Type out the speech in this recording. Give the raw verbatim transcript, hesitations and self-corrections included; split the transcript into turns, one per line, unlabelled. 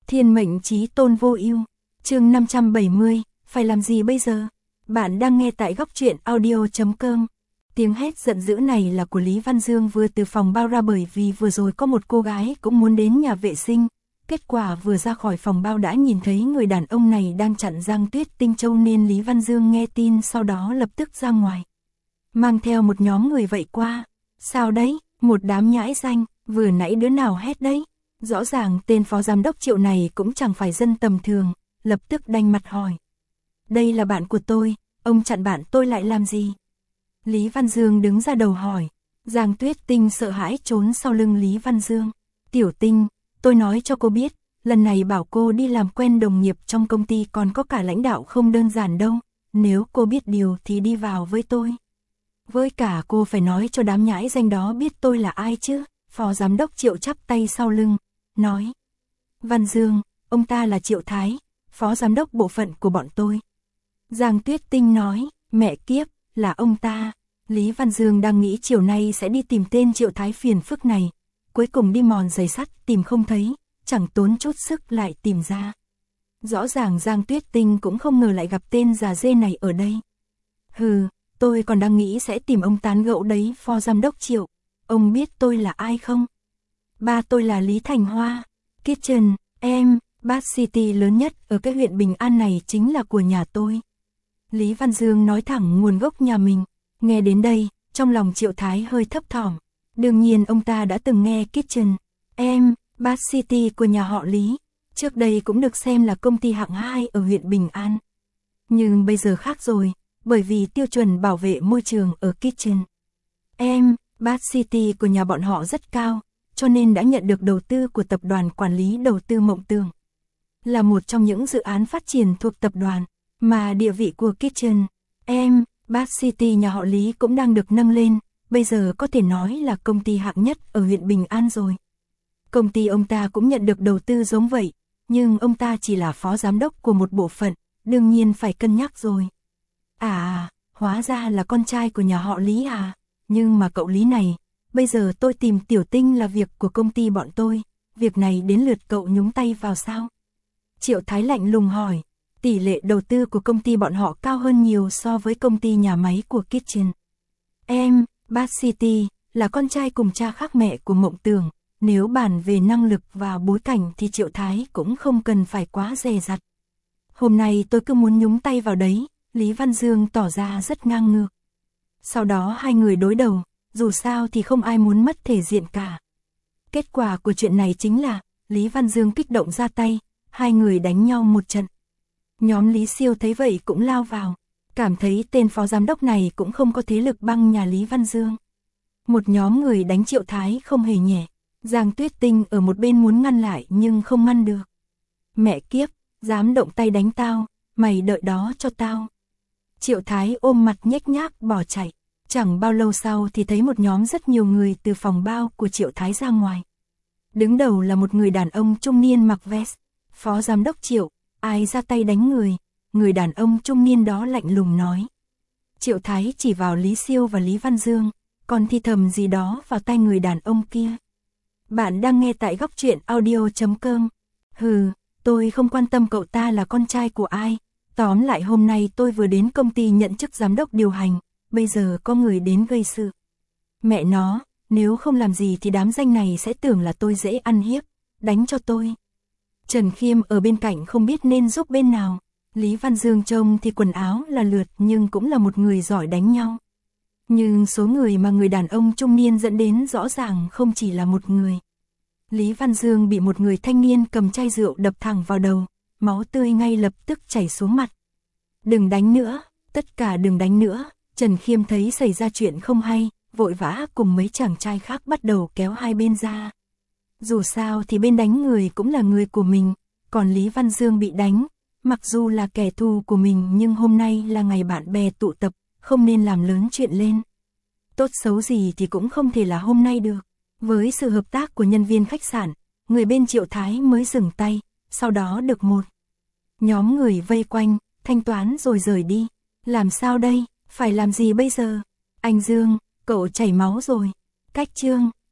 Thiên mệnh chí tôn vô ưu. Chương năm trăm bảy mươi, phải làm gì bây giờ? Bạn đang nghe tại góc truyện audio chấm com. Tiếng hét giận dữ này là của Lý Văn Dương vừa từ phòng bao ra, bởi vì vừa rồi có một cô gái cũng muốn đến nhà vệ sinh. Kết quả vừa ra khỏi phòng bao đã nhìn thấy người đàn ông này đang chặn Giang Tuyết Tinh Châu, nên Lý Văn Dương nghe tin sau đó lập tức ra ngoài. Mang theo một nhóm người vậy qua. Sao đấy? Một đám nhãi danh, vừa nãy đứa nào hét đấy? Rõ ràng tên phó giám đốc Triệu này cũng chẳng phải dân tầm thường, lập tức đanh mặt hỏi. Đây là bạn của tôi, ông chặn bạn tôi lại làm gì? Lý Văn Dương đứng ra đầu hỏi. Giang Tuyết Tinh sợ hãi trốn sau lưng Lý Văn Dương. Tiểu Tinh, tôi nói cho cô biết, lần này bảo cô đi làm quen đồng nghiệp trong công ty còn có cả lãnh đạo không đơn giản đâu, nếu cô biết điều thì đi vào với tôi. Với cả cô phải nói cho đám nhãi danh đó biết tôi là ai chứ. Phó giám đốc Triệu chắp tay sau lưng, nói. Văn Dương, ông ta là Triệu Thái, phó giám đốc bộ phận của bọn tôi. Giang Tuyết Tinh nói, mẹ kiếp, là ông ta. Lý Văn Dương đang nghĩ chiều nay sẽ đi tìm tên Triệu Thái phiền phức này. Cuối cùng đi mòn giày sắt tìm không thấy, chẳng tốn chút sức lại tìm ra. Rõ ràng Giang Tuyết Tinh cũng không ngờ lại gặp tên già dê này ở đây. Hừ, tôi còn đang nghĩ sẽ tìm ông tán gẫu đấy. Phó giám đốc Triệu, ông biết tôi là ai không? Ba tôi là Lý Thành Hoa. Kitchen, em, Bath City lớn nhất ở cái huyện Bình An này chính là của nhà tôi. Lý Văn Dương nói thẳng nguồn gốc nhà mình. Nghe đến đây, trong lòng Triệu Thái hơi thấp thỏm. Đương nhiên ông ta đã từng nghe Kitchen, em, Bath City của nhà họ Lý. Trước đây cũng được xem là công ty hạng hai ở huyện Bình An. Nhưng bây giờ khác rồi, bởi vì tiêu chuẩn bảo vệ môi trường ở Kitchen, em, Bath City của nhà bọn họ rất cao, cho nên đã nhận được đầu tư của tập đoàn quản lý đầu tư Mộng Tường. Là một trong những dự án phát triển thuộc tập đoàn, mà địa vị của Kitchen, em, Bath City nhà họ Lý cũng đang được nâng lên, bây giờ có thể nói là công ty hạng nhất ở huyện Bình An rồi. Công ty ông ta cũng nhận được đầu tư giống vậy, nhưng ông ta chỉ là phó giám đốc của một bộ phận, đương nhiên phải cân nhắc rồi. À, hóa ra là con trai của nhà họ Lý à? Nhưng mà cậu Lý này, bây giờ tôi tìm Tiểu Tinh là việc của công ty bọn tôi, việc này đến lượt cậu nhúng tay vào sao? Triệu Thái lạnh lùng hỏi, tỷ lệ đầu tư của công ty bọn họ cao hơn nhiều so với công ty nhà máy của Kitchen. Em, Bath City, là con trai cùng cha khác mẹ của Mộng Tường, nếu bàn về năng lực và bối cảnh thì Triệu Thái cũng không cần phải quá dè dặt. Hôm nay tôi cứ muốn nhúng tay vào đấy, Lý Văn Dương tỏ ra rất ngang ngược. Sau đó hai người đối đầu, dù sao thì không ai muốn mất thể diện cả. Kết quả của chuyện này chính là, Lý Văn Dương kích động ra tay, hai người đánh nhau một trận. Nhóm Lý Siêu thấy vậy cũng lao vào, cảm thấy tên phó giám đốc này cũng không có thế lực băng nhà Lý Văn Dương. Một nhóm người đánh Triệu Thái không hề nhẹ, Giang Tuyết Tinh ở một bên muốn ngăn lại nhưng không ngăn được. Mẹ kiếp, dám động tay đánh tao, mày đợi đó cho tao. Triệu Thái ôm mặt nhếch nhác bỏ chạy. Chẳng bao lâu sau thì thấy một nhóm rất nhiều người từ phòng bao của Triệu Thái ra ngoài. Đứng đầu là một người đàn ông trung niên mặc vest. Phó giám đốc Triệu, ai ra tay đánh người? Người đàn ông trung niên đó lạnh lùng nói. Triệu Thái chỉ vào Lý Siêu và Lý Văn Dương, còn thì thầm gì đó vào tai người đàn ông kia. Bạn đang nghe tại góc truyện audio chấm com. Hừ, tôi không quan tâm cậu ta là con trai của ai. Tóm lại hôm nay tôi vừa đến công ty nhận chức giám đốc điều hành, bây giờ có người đến gây sự. Mẹ nó, nếu không làm gì thì đám danh này sẽ tưởng là tôi dễ ăn hiếp, đánh cho tôi. Trần Khiêm ở bên cạnh không biết nên giúp bên nào. Lý Văn Dương trông thì quần áo là lượt nhưng cũng là một người giỏi đánh nhau. Nhưng số người mà người đàn ông trung niên dẫn đến rõ ràng không chỉ là một người. Lý Văn Dương bị một người thanh niên cầm chai rượu đập thẳng vào đầu, máu tươi ngay lập tức chảy xuống mặt. Đừng đánh nữa, tất cả đừng đánh nữa. Trần Khiêm thấy xảy ra chuyện không hay, vội vã cùng mấy chàng trai khác bắt đầu kéo hai bên ra. Dù sao thì bên đánh người cũng là người của mình, còn Lý Văn Dương bị đánh, mặc dù là kẻ thù của mình nhưng hôm nay là ngày bạn bè tụ tập, không nên làm lớn chuyện lên. Tốt xấu gì thì cũng không thể là hôm nay được. Với sự hợp tác của nhân viên khách sạn, người bên Triệu Thái mới dừng tay, sau đó được một nhóm người vây quanh, thanh toán rồi rời đi. Làm sao đây? Phải làm gì bây giờ? Anh Dương, cậu chảy máu rồi. Cách Trương,